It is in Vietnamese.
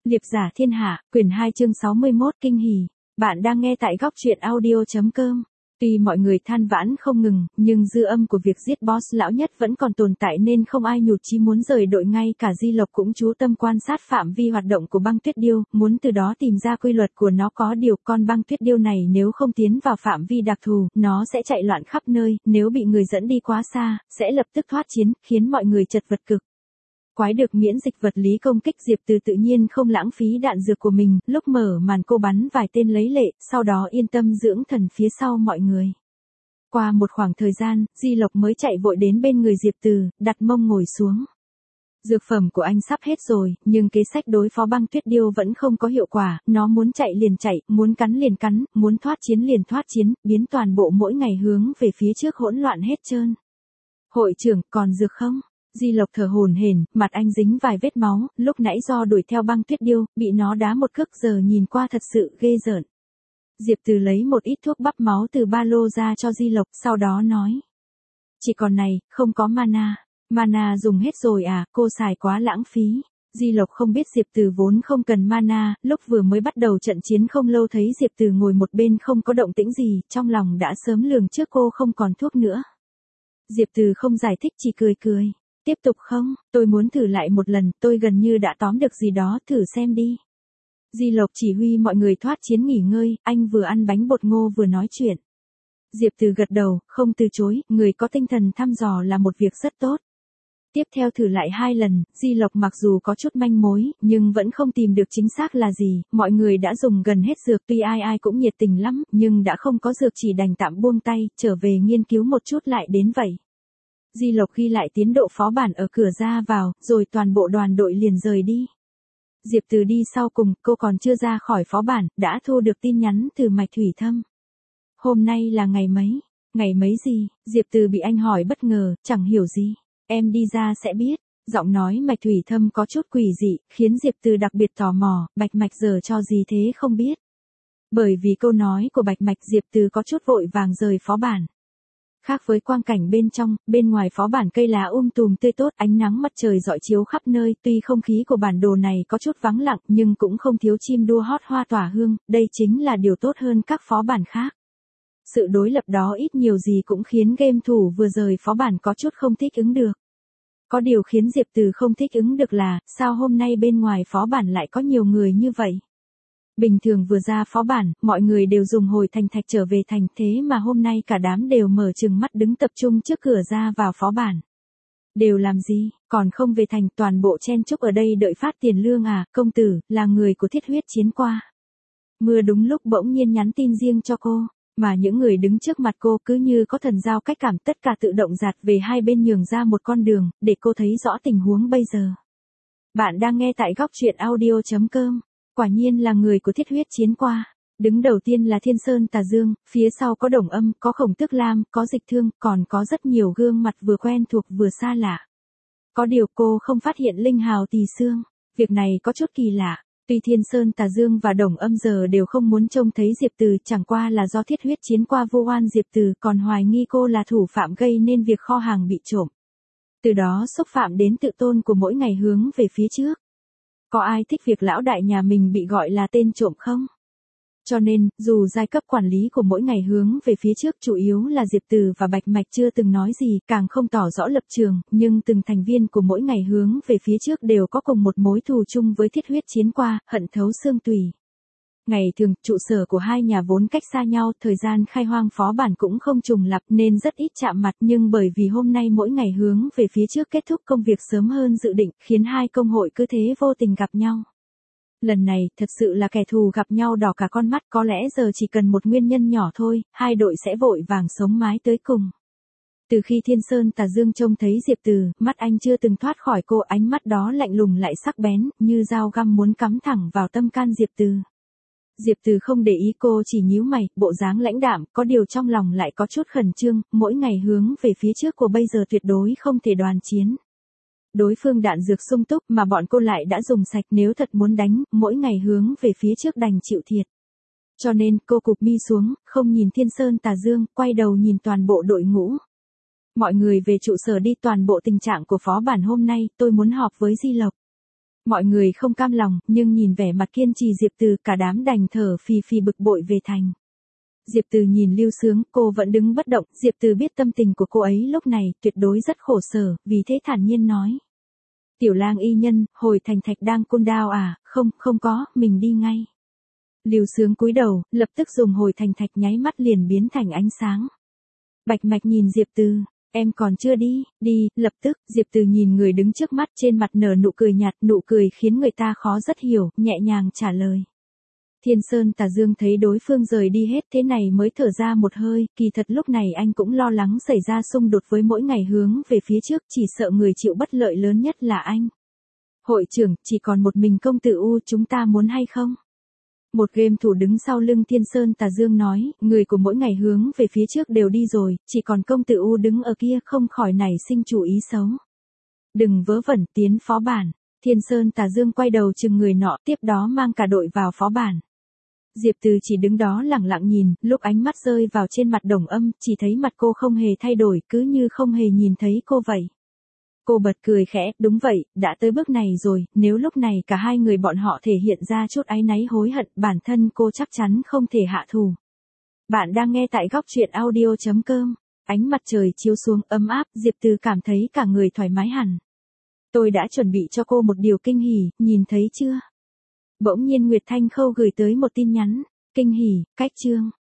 Liệp giả thiên hạ, quyển 2 chương 61 kinh hỉ. Bạn đang nghe tại góc truyện audio.com. Tuy mọi người than vãn không ngừng, nhưng dư âm của việc giết boss lão nhất vẫn còn tồn tại nên không ai nhụt chí muốn rời đội, ngay cả Di Lộc cũng chú tâm quan sát phạm vi hoạt động của băng tuyết điêu, muốn từ đó tìm ra quy luật của nó. Có điều con băng tuyết điêu này nếu không tiến vào phạm vi đặc thù, nó sẽ chạy loạn khắp nơi, nếu bị người dẫn đi quá xa, sẽ lập tức thoát chiến, khiến mọi người chật vật cực. Quái được miễn dịch vật lý công kích, Diệp Từ tự nhiên không lãng phí đạn dược của mình, lúc mở màn cô bắn vài tên lấy lệ, sau đó yên tâm dưỡng thần phía sau mọi người. Qua một khoảng thời gian, Di Lộc mới chạy vội đến bên người Diệp Từ, đặt mông ngồi xuống. Dược phẩm của anh sắp hết rồi, nhưng kế sách đối phó băng tuyết điêu vẫn không có hiệu quả, nó muốn chạy liền chạy, muốn cắn liền cắn, muốn thoát chiến liền thoát chiến, biến toàn bộ mỗi ngày hướng về phía trước hỗn loạn hết trơn. Hội trưởng, còn dược không? Di Lộc thở hổn hển, mặt anh dính vài vết máu, lúc nãy do đuổi theo băng tuyết điêu, bị nó đá một cước, giờ nhìn qua thật sự ghê rợn. Diệp Từ lấy một ít thuốc bắp máu từ ba lô ra cho Di Lộc, sau đó nói. Chỉ còn này, không có mana. Mana dùng hết rồi à, cô xài quá lãng phí. Di Lộc không biết Diệp Từ vốn không cần mana, lúc vừa mới bắt đầu trận chiến không lâu thấy Diệp Từ ngồi một bên không có động tĩnh gì, trong lòng đã sớm lường trước cô không còn thuốc nữa. Diệp Từ không giải thích, chỉ cười cười. Tiếp tục không, tôi muốn thử lại một lần, tôi gần như đã tóm được gì đó, thử xem đi. Di Lộc chỉ huy mọi người thoát chiến nghỉ ngơi, anh vừa ăn bánh bột ngô vừa nói chuyện. Diệp Từ gật đầu, không từ chối, người có tinh thần thăm dò là một việc rất tốt. Tiếp theo thử lại 2 lần, Di Lộc mặc dù có chút manh mối, nhưng vẫn không tìm được chính xác là gì, mọi người đã dùng gần hết dược, tuy ai ai cũng nhiệt tình lắm, nhưng đã không có dược chỉ đành tạm buông tay, trở về nghiên cứu một chút lại đến vậy. Di Lộc ghi lại tiến độ phó bản ở cửa ra vào, rồi toàn bộ đoàn đội liền rời đi. Diệp Từ đi sau cùng, cô còn chưa ra khỏi phó bản, đã thu được tin nhắn từ Mạch Thủy Thâm. Hôm nay là ngày mấy? Ngày mấy gì? Diệp Từ bị anh hỏi bất ngờ, chẳng hiểu gì. Em đi ra sẽ biết. Giọng nói Mạch Thủy Thâm có chút quỷ dị, khiến Diệp Từ đặc biệt tò mò, Bạch Mạch giờ cho gì thế không biết. Bởi vì câu nói của Bạch Mạch, Diệp Từ có chút vội vàng rời phó bản. Khác với quang cảnh bên trong, bên ngoài phó bản cây lá tùm tươi tốt, ánh nắng mặt trời rọi chiếu khắp nơi, tuy không khí của bản đồ này có chút vắng lặng, nhưng cũng không thiếu chim đua hót hoa tỏa hương, đây chính là điều tốt hơn các phó bản khác. Sự đối lập đó ít nhiều gì cũng khiến game thủ vừa rời phó bản có chút không thích ứng được. Có điều khiến Diệp Từ không thích ứng được là, sao hôm nay bên ngoài phó bản lại có nhiều người như vậy? Bình thường vừa ra phó bản, mọi người đều dùng hồi thành thạch trở về thành, thế mà hôm nay cả đám đều mở trừng mắt đứng tập trung trước cửa ra vào phó bản. Đều làm gì, còn không về thành, toàn bộ chen chúc ở đây đợi phát tiền lương à, công tử, là người của Thiết Huyết Chiến qua. Mưa đúng lúc bỗng nhiên nhắn tin riêng cho cô, mà những người đứng trước mặt cô cứ như có thần giao cách cảm, tất cả tự động dạt về hai bên nhường ra một con đường, để cô thấy rõ tình huống bây giờ. Bạn đang nghe tại góc truyện audio.com. Quả nhiên là người của Thiết Huyết Chiến qua. Đứng đầu tiên là Thiên Sơn Tà Dương, phía sau có Đồng Âm, có Khổng Tước Lam, có Dịch Thương, còn có rất nhiều gương mặt vừa quen thuộc vừa xa lạ. Có điều cô không phát hiện Linh Hào Tỳ Xương. Việc này có chút kỳ lạ. Tuy Thiên Sơn Tà Dương và Đồng Âm giờ đều không muốn trông thấy Diệp Từ, chẳng qua là do Thiết Huyết Chiến qua vu oan Diệp Từ, còn hoài nghi cô là thủ phạm gây nên việc kho hàng bị trộm. Từ đó xúc phạm đến tự tôn của mỗi ngày hướng về phía trước. Có ai thích việc lão đại nhà mình bị gọi là tên trộm không? Cho nên, dù giai cấp quản lý của mỗi ngày hướng về phía trước chủ yếu là Diệp Từ và Bạch Mạch chưa từng nói gì, càng không tỏ rõ lập trường, nhưng từng thành viên của mỗi ngày hướng về phía trước đều có cùng một mối thù chung với Thiết Huyết Chiến qua, hận thấu xương tủy. Ngày thường, trụ sở của hai nhà vốn cách xa nhau, thời gian khai hoang phó bản cũng không trùng lặp nên rất ít chạm mặt, nhưng bởi vì hôm nay mỗi ngày hướng về phía trước kết thúc công việc sớm hơn dự định, khiến hai công hội cứ thế vô tình gặp nhau. Lần này, thật sự là kẻ thù gặp nhau đỏ cả con mắt, có lẽ giờ chỉ cần một nguyên nhân nhỏ thôi, hai đội sẽ vội vàng sống mái tới cùng. Từ khi Thiên Sơn Tà Dương trông thấy Diệp Từ, mắt anh chưa từng thoát khỏi cô, ánh mắt đó lạnh lùng lại sắc bén, như dao găm muốn cắm thẳng vào tâm can Diệp Từ. Diệp Từ không để ý cô, chỉ nhíu mày, bộ dáng lãnh đạm, có điều trong lòng lại có chút khẩn trương, mỗi ngày hướng về phía trước của bây giờ tuyệt đối không thể đoàn chiến. Đối phương đạn dược sung túc mà bọn cô lại đã dùng sạch, nếu thật muốn đánh, mỗi ngày hướng về phía trước đành chịu thiệt. Cho nên cô cụp mi xuống, không nhìn Thiên Sơn Tà Dương, quay đầu nhìn toàn bộ đội ngũ. Mọi người về trụ sở đi, toàn bộ tình trạng của phó bản hôm nay, tôi muốn họp với Di Lộc. Mọi người không cam lòng, nhưng nhìn vẻ mặt kiên trì Diệp Từ, cả đám đành thở phì phì bực bội về thành. Diệp Từ nhìn Lưu Sướng, cô vẫn đứng bất động, Diệp Từ biết tâm tình của cô ấy lúc này, tuyệt đối rất khổ sở, vì thế thản nhiên nói. Tiểu Lang y nhân, hồi Thành Thạch đang côn đao à, không có, mình đi ngay. Lưu Sướng cúi đầu, lập tức dùng hồi Thành Thạch nháy mắt liền biến thành ánh sáng. Bạch Mạch nhìn Diệp Từ, em còn chưa đi, đi, lập tức, Diệp Từ nhìn người đứng trước mắt trên mặt nở nụ cười nhạt, nụ cười khiến người ta khó rất hiểu, nhẹ nhàng trả lời. Thiên Sơn Tà Dương thấy đối phương rời đi hết thế này mới thở ra một hơi, kỳ thật lúc này anh cũng lo lắng xảy ra xung đột với mỗi ngày hướng về phía trước, chỉ sợ người chịu bất lợi lớn nhất là anh. Hội trưởng, chỉ còn một mình công tử U, chúng ta muốn hay không? Một game thủ đứng sau lưng Thiên Sơn Tà Dương nói, người của mỗi ngày hướng về phía trước đều đi rồi, chỉ còn công tử U đứng ở kia, không khỏi nảy sinh chủ ý xấu. Đừng vớ vẩn, tiến phó bản. Thiên Sơn Tà Dương quay đầu chừng người nọ, tiếp đó mang cả đội vào phó bản. Diệp Từ chỉ đứng đó lẳng lặng nhìn, lúc ánh mắt rơi vào trên mặt Đồng Âm, chỉ thấy mặt cô không hề thay đổi, cứ như không hề nhìn thấy cô vậy. Cô bật cười khẽ, đúng vậy, đã tới bước này rồi, nếu lúc này cả hai người bọn họ thể hiện ra chút áy náy hối hận, bản thân cô chắc chắn không thể hạ thủ. Bạn đang nghe tại góc truyện audio.com, ánh mặt trời chiếu xuống ấm áp, Diệp Từ cảm thấy cả người thoải mái hẳn. Tôi đã chuẩn bị cho cô một điều kinh hỉ, nhìn thấy chưa? Bỗng nhiên Nguyệt Thanh Khâu gửi tới một tin nhắn, kinh hỉ, cách chương.